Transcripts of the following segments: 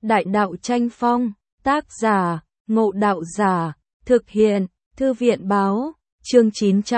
Đại đạo tranh phong, tác giả, Ngộ Đạo Giả, thực hiện, Thư viện báo, chương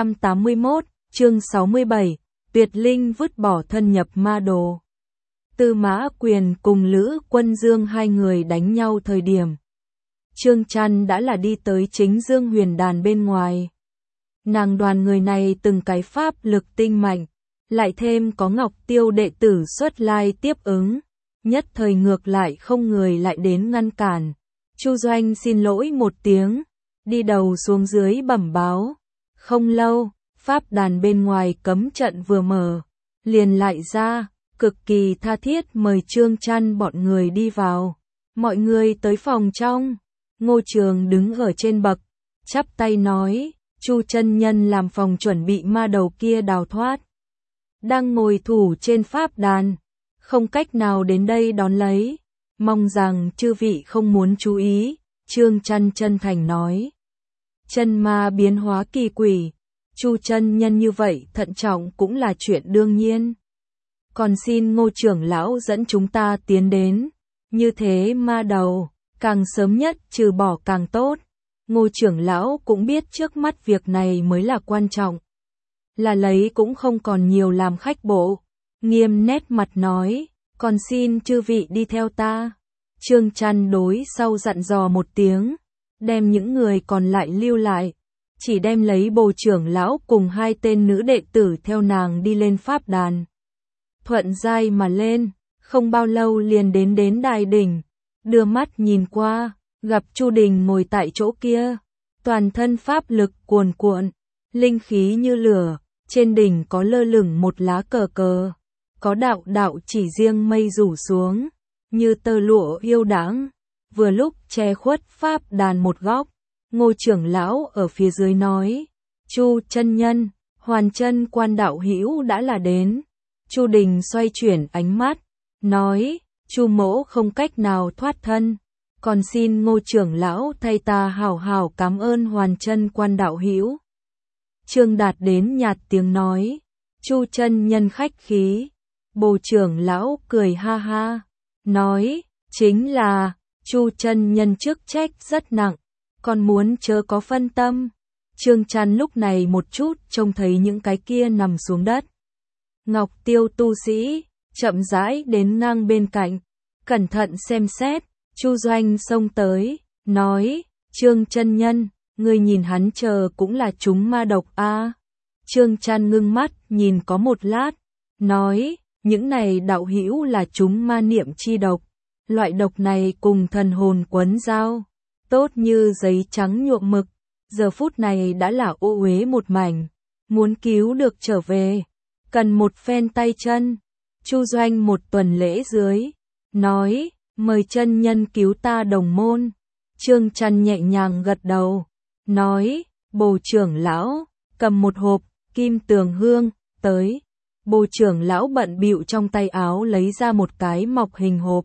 981, chương 67, Tuyệt Linh vứt bỏ thân nhập ma đồ. Tư Mã Quyền cùng Lữ Quân Dương hai người đánh nhau thời điểm. Trương Trăn đã là đi tới chính Dương Huyền Đàn bên ngoài. Nàng đoàn người này từng cái pháp lực tinh mạnh, lại thêm có Ngọc Tiêu đệ tử xuất lai tiếp ứng. Nhất thời ngược lại không người lại đến ngăn cản. Chu Doanh xin lỗi một tiếng, đi đầu xuống dưới bẩm báo. Không lâu, pháp đàn bên ngoài cấm trận vừa mở, liền lại ra, cực kỳ tha thiết mời Trương Trăn bọn người đi vào. Mọi người tới phòng trong, Ngô Trường đứng ở trên bậc, chắp tay nói, Chu chân nhân làm phòng chuẩn bị ma đầu kia đào thoát. Đang ngồi thủ trên pháp đàn, không cách nào đến đây đón lấy, mong rằng chư vị không muốn chú ý, Trương Trăn chân thành nói. Chân ma biến hóa kỳ quỷ, Chu chân nhân như vậy thận trọng cũng là chuyện đương nhiên. Còn xin Ngô trưởng lão dẫn chúng ta tiến đến, như thế ma đầu, càng sớm nhất trừ bỏ càng tốt. Ngô trưởng lão cũng biết trước mắt việc này mới là quan trọng. Là lấy cũng không còn nhiều làm khách bộ, nghiêm nét mặt nói, còn xin chư vị đi theo ta. Trương Trăn đối sau dặn dò một tiếng, đem những người còn lại lưu lại, chỉ đem lấy Bồ trưởng lão cùng hai tên nữ đệ tử theo nàng đi lên pháp đàn. Thuận giai mà lên, không bao lâu liền đến đài đỉnh, đưa mắt nhìn qua, gặp Chu Đình ngồi tại chỗ kia, toàn thân pháp lực cuồn cuộn, linh khí như lửa, trên đỉnh có lơ lửng một lá cờ cờ, có đạo đạo chỉ riêng mây rủ xuống, như tơ lụa yêu đãng, vừa lúc che khuất pháp đàn một góc. Ngô trưởng lão ở phía dưới nói, Chu chân nhân, Hoàn Chân quan đạo hữu đã là đến. Chu Đình xoay chuyển ánh mắt, nói, Chu mỗ không cách nào thoát thân, còn xin Ngô trưởng lão thay ta hào hào cảm ơn Hoàn Chân quan đạo hữu. Trương Đạt đến nhạt tiếng nói, Chu chân nhân khách khí. Bồ trưởng lão cười ha ha, nói, chính là, Chu chân nhân chức trách rất nặng, còn muốn chớ có phân tâm. Trương Trăn lúc này một chút trông thấy những cái kia nằm xuống đất. Ngọc Tiêu tu sĩ, chậm rãi đến ngang bên cạnh, cẩn thận xem xét, Chu Doanh xông tới, nói, Trương chân nhân, ngươi nhìn hắn chờ cũng là chúng ma độc a. Trương Trăn ngưng mắt nhìn có một lát, nói, những này đạo hữu là chúng ma niệm chi độc, loại độc này cùng thần hồn quấn giao, tốt như giấy trắng nhuộm mực, giờ phút này đã là ô uế một mảnh, muốn cứu được trở về, cần một phen tay chân. Chu Doanh một tuần lễ dưới, nói, mời chân nhân cứu ta đồng môn. Trương Trăn nhẹ nhàng gật đầu, nói, Bồ trưởng lão, cầm một hộp, kim tường hương, tới. Bồ trưởng lão bận bịu trong tay áo lấy ra một cái mọc hình hộp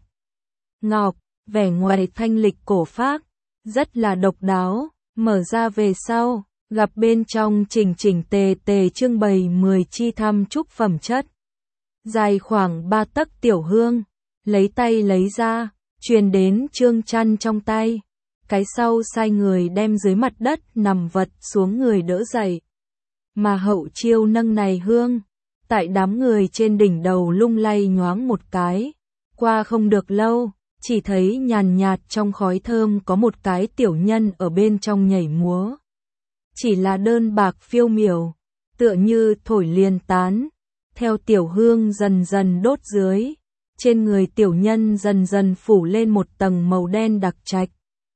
ngọc, vẻ ngoài thanh lịch cổ phác, rất là độc đáo, mở ra về sau, gặp bên trong chỉnh chỉnh tề tề trưng bày 10 chi thăm chúc phẩm chất. Dài khoảng 3 tấc tiểu hương, lấy tay lấy ra, truyền đến Trương Trăn trong tay. Cái sau sai người đem dưới mặt đất nằm vật xuống người đỡ dậy. Mà hậu chiêu nâng này hương, tại đám người trên đỉnh đầu lung lay nhoáng một cái. Qua không được lâu, chỉ thấy nhàn nhạt trong khói thơm có một cái tiểu nhân ở bên trong nhảy múa. Chỉ là đơn bạc phiêu miểu, tựa như thổi liền tán. Theo tiểu hương dần dần đốt dưới, trên người tiểu nhân dần dần phủ lên một tầng màu đen đặc trạch.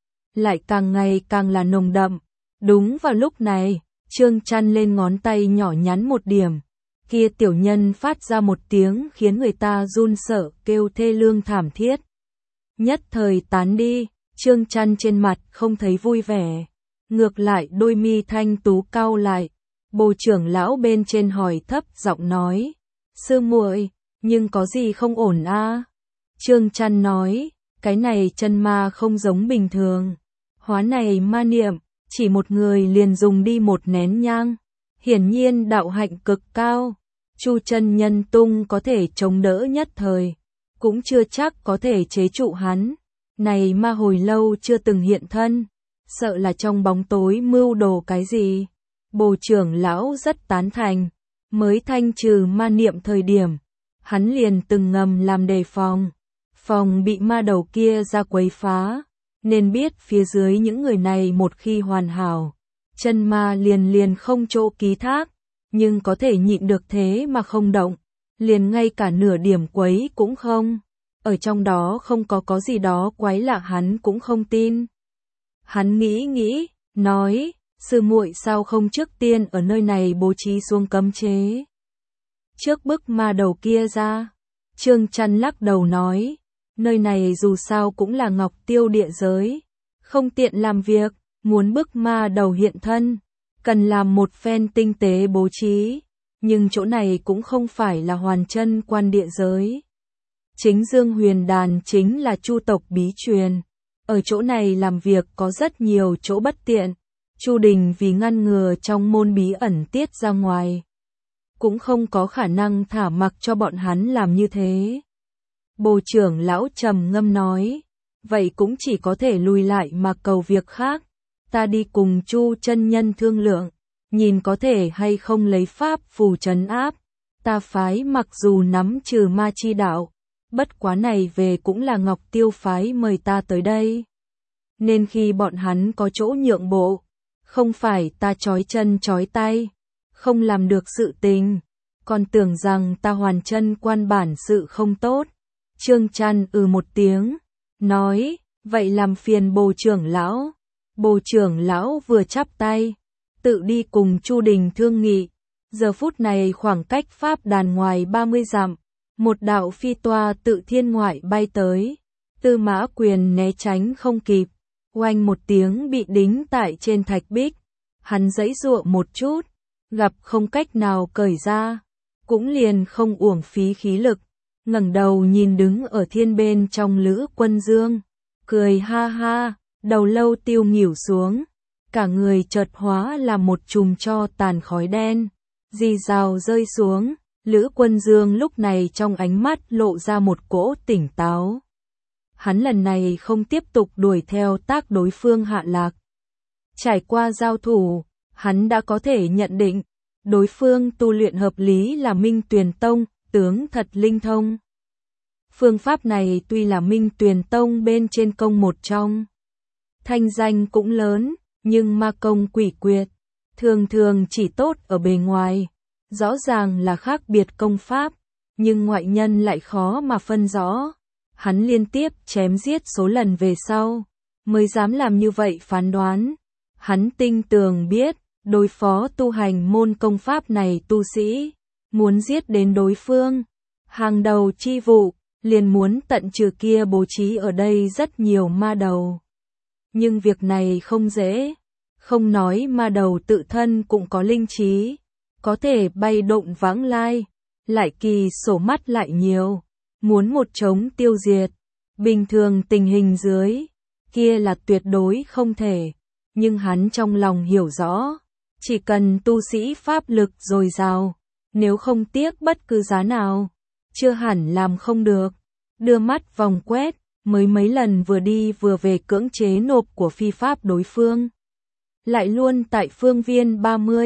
Lại càng ngày càng là nồng đậm. Đúng vào lúc này, Trương Trăn lên ngón tay nhỏ nhắn một điểm. Kia tiểu nhân phát ra một tiếng khiến người ta run sợ kêu thê lương thảm thiết. Nhất thời tán đi, Trương Trăn trên mặt không thấy vui vẻ. Ngược lại đôi mi thanh tú cau lại. Bồ trưởng lão bên trên hỏi thấp giọng nói, sư muội, nhưng có gì không ổn a? Trương Trăn nói, cái này chân ma không giống bình thường. Hóa này ma niệm, chỉ một người liền dùng đi một nén nhang. Hiển nhiên đạo hạnh cực cao. Chu chân nhân tung có thể chống đỡ nhất thời, cũng chưa chắc có thể chế trụ hắn. Này ma hồi lâu chưa từng hiện thân, sợ là trong bóng tối mưu đồ cái gì. Bồ trưởng lão rất tán thành, mới thanh trừ ma niệm thời điểm, hắn liền từng ngầm làm đề phòng. Phòng bị ma đầu kia ra quấy phá, nên biết phía dưới những người này một khi hoàn hảo, chân ma liền liền không chỗ ký thác, nhưng có thể nhịn được thế mà không động, liền ngay cả nửa điểm quấy cũng không. Ở trong đó không có gì đó quái lạ hắn cũng không tin. Hắn nghĩ, nói, sư muội sao không trước tiên ở nơi này bố trí xuống cấm chế. Trước bức ma đầu kia ra, Trương Chăn lắc đầu nói, nơi này dù sao cũng là Ngọc Tiêu địa giới, không tiện làm việc, muốn bức ma đầu hiện thân, cần làm một phen tinh tế bố trí, nhưng chỗ này cũng không phải là Hoàn Chân Quan địa giới. Chính Dương Huyền Đàn chính là Chu tộc bí truyền, ở chỗ này làm việc có rất nhiều chỗ bất tiện, Chu Đình vì ngăn ngừa trong môn bí ẩn tiết ra ngoài, cũng không có khả năng thả mặc cho bọn hắn làm như thế. Bồ trưởng lão trầm ngâm nói, vậy cũng chỉ có thể lùi lại mà cầu việc khác, ta đi cùng Chu chân nhân thương lượng, nhìn có thể hay không lấy pháp phù trấn áp, ta phái mặc dù nắm trừ ma chi đạo, bất quá này về cũng là Ngọc Tiêu phái mời ta tới đây. Nên khi bọn hắn có chỗ nhượng bộ, không phải ta trói chân trói tay, không làm được sự tình, còn tưởng rằng ta Hoàn Chân Quan bản sự không tốt. Trương Chăn một tiếng, nói, vậy làm phiền Bồ trưởng lão. Bồ trưởng lão vừa chắp tay, tự đi cùng Chu Đình thương nghị. Giờ phút này khoảng cách pháp đàn ngoài 30 dặm, một đạo phi toa tự thiên ngoại bay tới, Tư Mã Quyền né tránh không kịp, oanh một tiếng bị đính tại trên thạch bích. Hắn giãy giụa một chút, gặp không cách nào cởi ra, cũng liền không uổng phí khí lực, ngẩng đầu nhìn đứng ở thiên bên trong Lữ Quân Dương, cười ha ha, đầu lâu tiêu nghỉu xuống, cả người chợt hóa là một chùm tro tàn khói đen, rì rào rơi xuống. Lữ Quân Dương lúc này trong ánh mắt lộ ra một cỗ tỉnh táo. Hắn lần này không tiếp tục đuổi theo tác đối phương hạ lạc. Trải qua giao thủ, hắn đã có thể nhận định, đối phương tu luyện hợp lý là Minh Tuyền Tông, tướng thật linh thông. Phương pháp này tuy là Minh Tuyền Tông bên trên công một trong, thanh danh cũng lớn, nhưng ma công quỷ quyệt, thường thường chỉ tốt ở bề ngoài. Rõ ràng là khác biệt công pháp, nhưng ngoại nhân lại khó mà phân rõ. Hắn liên tiếp chém giết số lần về sau, mới dám làm như vậy phán đoán. Hắn tinh tường biết, đối phó tu hành môn công pháp này tu sĩ, muốn giết đến đối phương, hàng đầu chi vụ, liền muốn tận trừ kia bố trí ở đây rất nhiều ma đầu. Nhưng việc này không dễ, không nói ma đầu tự thân cũng có linh trí, có thể bay độn vãng lai, lại kỳ sổ mắt lại nhiều, muốn một trống tiêu diệt, bình thường tình hình dưới, kia là tuyệt đối không thể, nhưng hắn trong lòng hiểu rõ, chỉ cần tu sĩ pháp lực dồi dào, nếu không tiếc bất cứ giá nào, chưa hẳn làm không được. Đưa mắt vòng quét, mới mấy lần vừa đi vừa về cưỡng chế nộp của phi pháp đối phương. Lại luôn tại phương viên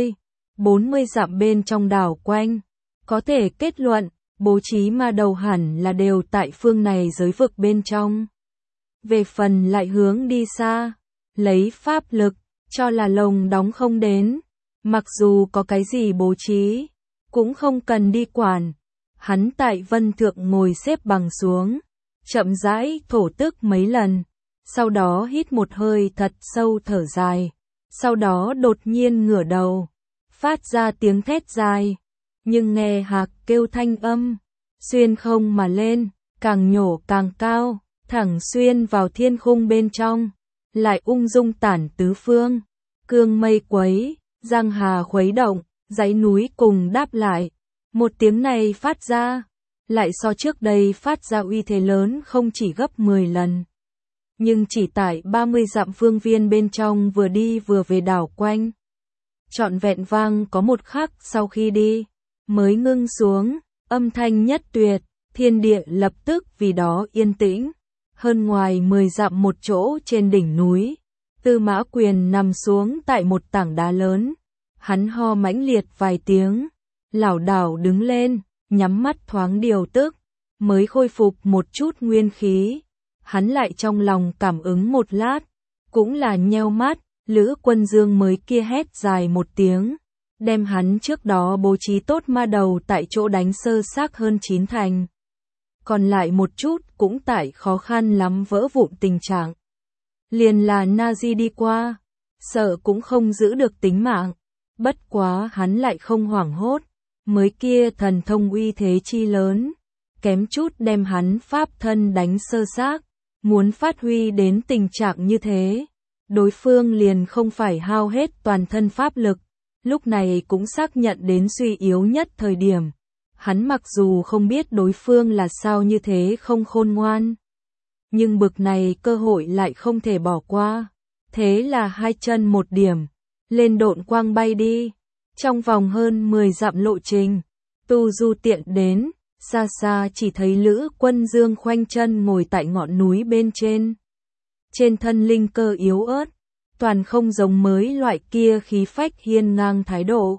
30-40 dặm bên trong đảo quanh, có thể kết luận, bố trí ma đầu hẳn là đều tại phương này giới vực bên trong. Về phần lại hướng đi xa, lấy pháp lực, cho là lồng đóng không đến, mặc dù có cái gì bố trí, cũng không cần đi quản. Hắn tại vân thượng ngồi xếp bằng xuống, chậm rãi thổ tức mấy lần, sau đó hít một hơi thật sâu thở dài, sau đó đột nhiên ngửa đầu, phát ra tiếng thét dài, nhưng nghe hạc kêu thanh âm, xuyên không mà lên, càng nhổ càng cao, thẳng xuyên vào thiên khung bên trong, lại ung dung tản tứ phương, cương mây quấy, giang hà khuấy động, dãy núi cùng đáp lại. Một tiếng này phát ra, lại so trước đây phát ra uy thế lớn không chỉ gấp 10 lần. Nhưng chỉ tại 30 dặm phương viên bên trong vừa đi vừa về đảo quanh. Trọn vẹn vang có một khắc sau khi đi, mới ngưng xuống, âm thanh nhất tuyệt, thiên địa lập tức vì đó yên tĩnh. hơn ngoài 10 dặm một chỗ trên đỉnh núi. Tư Mã Quyền nằm xuống tại một tảng đá lớn. Hắn ho mãnh liệt vài tiếng, lảo đảo đứng lên, nhắm mắt thoáng điều tức, mới khôi phục một chút nguyên khí. Hắn lại trong lòng cảm ứng một lát, cũng là nheo mắt, Lữ Quân Dương mới kia hét dài một tiếng, đem hắn trước đó bố trí tốt ma đầu tại chỗ đánh sơ xác hơn 9 thành. Còn lại một chút cũng tại khó khăn lắm vỡ vụn tình trạng. Liền là Nazi đi qua, sợ cũng không giữ được tính mạng. Bất quá hắn lại không hoảng hốt, mới kia thần thông uy thế chi lớn, kém chút đem hắn pháp thân đánh sơ xác, muốn phát huy đến tình trạng như thế. Đối phương liền không phải hao hết toàn thân pháp lực, lúc này cũng xác nhận đến suy yếu nhất thời điểm. Hắn mặc dù không biết đối phương là sao như thế không khôn ngoan, nhưng bực này cơ hội lại không thể bỏ qua. Thế là hai chân một điểm, lên độn quang bay đi. Trong vòng hơn 10 dặm lộ trình, tu du tiện đến, xa xa chỉ thấy Lữ Quân Dương khoanh chân ngồi tại ngọn núi bên trên. Trên thân linh cơ yếu ớt, toàn không giống mới loại kia khí phách hiên ngang thái độ.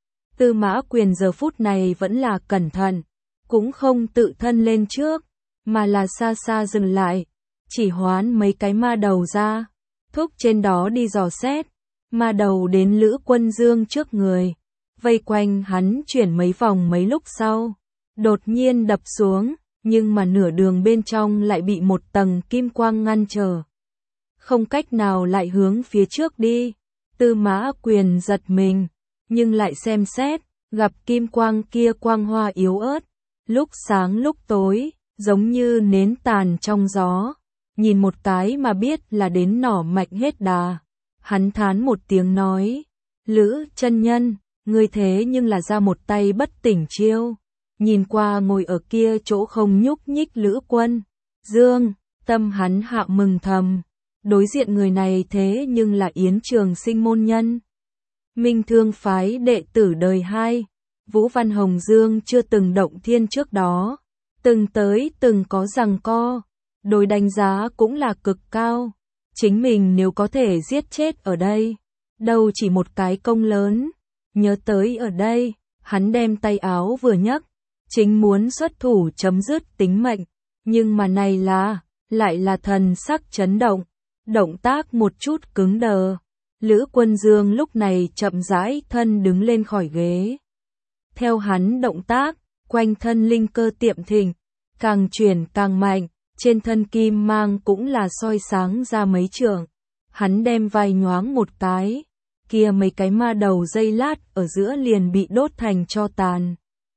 Tư Mã Quyền giờ phút này vẫn là cẩn thận, cũng không tự thân lên trước, mà là xa xa dừng lại, chỉ hoán mấy cái ma đầu ra, thúc trên đó đi dò xét. Ma đầu đến Lữ Quân Dương trước người, vây quanh hắn chuyển mấy vòng mấy lúc sau, đột nhiên đập xuống, nhưng mà nửa đường bên trong lại bị một tầng kim quang ngăn trở. Không cách nào lại hướng phía trước đi. Tư Mã Quyền giật mình, nhưng lại xem xét, gặp kim quang kia quang hoa yếu ớt, lúc sáng lúc tối, giống như nến tàn trong gió. Nhìn một cái mà biết là đến nỏ mạnh hết đà. Hắn thán một tiếng nói, Lữ chân nhân, ngươi thế nhưng là ra một tay bất tỉnh chiêu. Nhìn qua ngồi ở kia chỗ không nhúc nhích Lữ Quân Dương, tâm hắn hạ mừng thầm. Đối diện người này thế nhưng là Yến Trường Sinh môn nhân. Minh Thương phái đệ tử đời 2, Vũ Văn Hồng Dương chưa từng động thiên trước đó, từng tới từng có giằng co, đối đánh giá cũng là cực cao. Chính mình nếu có thể giết chết ở đây, đâu chỉ một cái công lớn. Nhớ tới ở đây, hắn đem tay áo vừa nhấc, chính muốn xuất thủ chấm dứt tính mệnh, nhưng mà này lại là thần sắc chấn động, động tác một chút cứng đờ. Lữ Quân Dương lúc này chậm rãi thân đứng lên khỏi ghế. Theo hắn động tác, quanh thân linh cơ tiệm thịnh, càng chuyển càng mạnh, trên thân kim mang cũng là soi sáng ra mấy trượng. Hắn đem vai nhoáng một cái, kia mấy cái ma đầu dây lát ở giữa liền bị đốt thành tro tàn.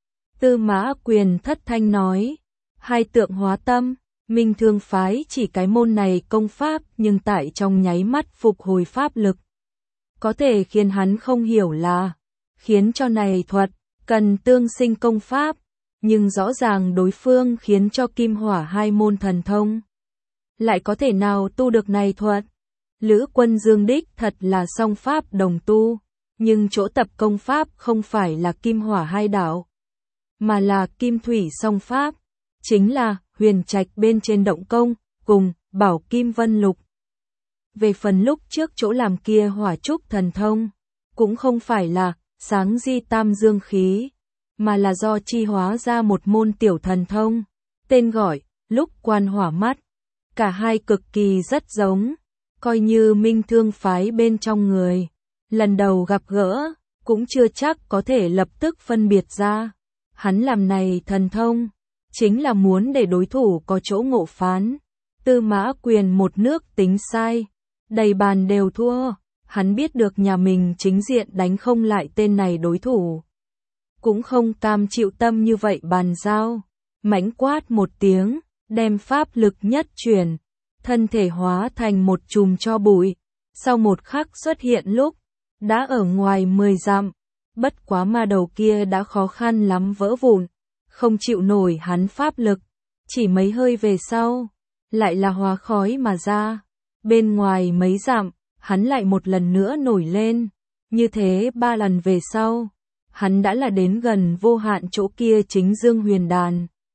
Tư Mã Quyền thất thanh nói, hai tượng hóa tâm, Minh Thương phái chỉ cái môn này công pháp nhưng tại trong nháy mắt phục hồi pháp lực. Có thể khiến hắn không hiểu là, khiến cho này thuật, cần tương sinh công pháp, nhưng rõ ràng đối phương khiến cho kim hỏa hai môn thần thông. Lại có thể nào tu được này thuật? Lữ Quân Dương đích thật là song pháp đồng tu, nhưng chỗ tập công pháp không phải là kim hỏa hai đạo, mà là kim thủy song pháp, chính là huyền trạch bên trên động công, cùng bảo kim vân lục. Về phần lúc trước chỗ làm kia hỏa trúc thần thông, cũng không phải là sáng di tam dương khí, mà là do chi hóa ra một môn tiểu thần thông, tên gọi lúc quan hỏa mắt. Cả hai cực kỳ rất giống, coi như Minh Thương phái bên trong người, lần đầu gặp gỡ, cũng chưa chắc có thể lập tức phân biệt ra. Hắn làm này thần thông, chính là muốn để đối thủ có chỗ ngộ phán. Tư Mã Quyền một nước tính sai, đầy bàn đều thua. Hắn biết được nhà mình chính diện đánh không lại tên này đối thủ, cũng không cam chịu tâm như vậy bàn giao. Mãnh quát một tiếng, đem pháp lực nhất chuyển, thân thể hóa thành một chùm tro bụi. Sau một khắc xuất hiện lúc, đã ở ngoài 10 dặm. Bất quá ma đầu kia đã khó khăn lắm vỡ vụn, không chịu nổi hắn pháp lực. Chỉ mấy hơi về sau, lại là hóa khói mà ra. Bên ngoài mấy dặm, hắn lại một lần nữa nổi lên. Như thế 3 lần về sau, hắn đã là đến gần vô hạn chỗ kia chính Dương Huyền Đàn.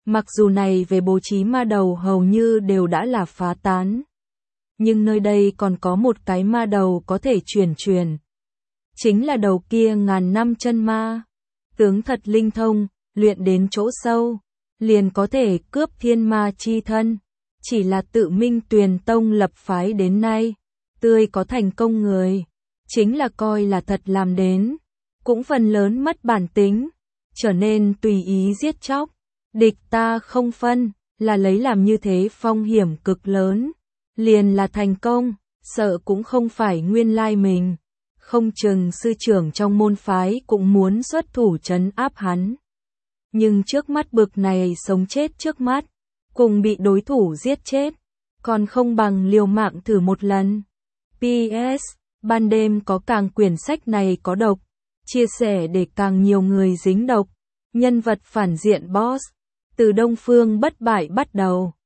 Mặc dù này về bố trí ma đầu hầu như đều đã là phá tán. Nhưng nơi đây còn có một cái ma đầu có thể truyền. Chính là đầu kia ngàn năm chân ma. Tướng thật linh thông, luyện đến chỗ sâu, liền có thể cướp thiên ma chi thân. Chỉ là tự Minh Tuyền Tông lập phái đến nay, tươi có thành công người, chính là coi là thật làm đến, cũng phần lớn mất bản tính, trở nên tùy ý giết chóc, địch ta không phân, là lấy làm như thế phong hiểm cực lớn, liền là thành công, sợ cũng không phải nguyên lai mình, không chừng sư trưởng trong môn phái cũng muốn xuất thủ trấn áp hắn. Nhưng trước mắt bực này sống chết trước mắt, cùng bị đối thủ giết chết, còn không bằng liều mạng thử một lần. PS, ban đêm có càng quyển sách này có độc, chia sẻ để càng nhiều người dính độc, nhân vật phản diện boss, từ Đông Phương bất bại bắt đầu.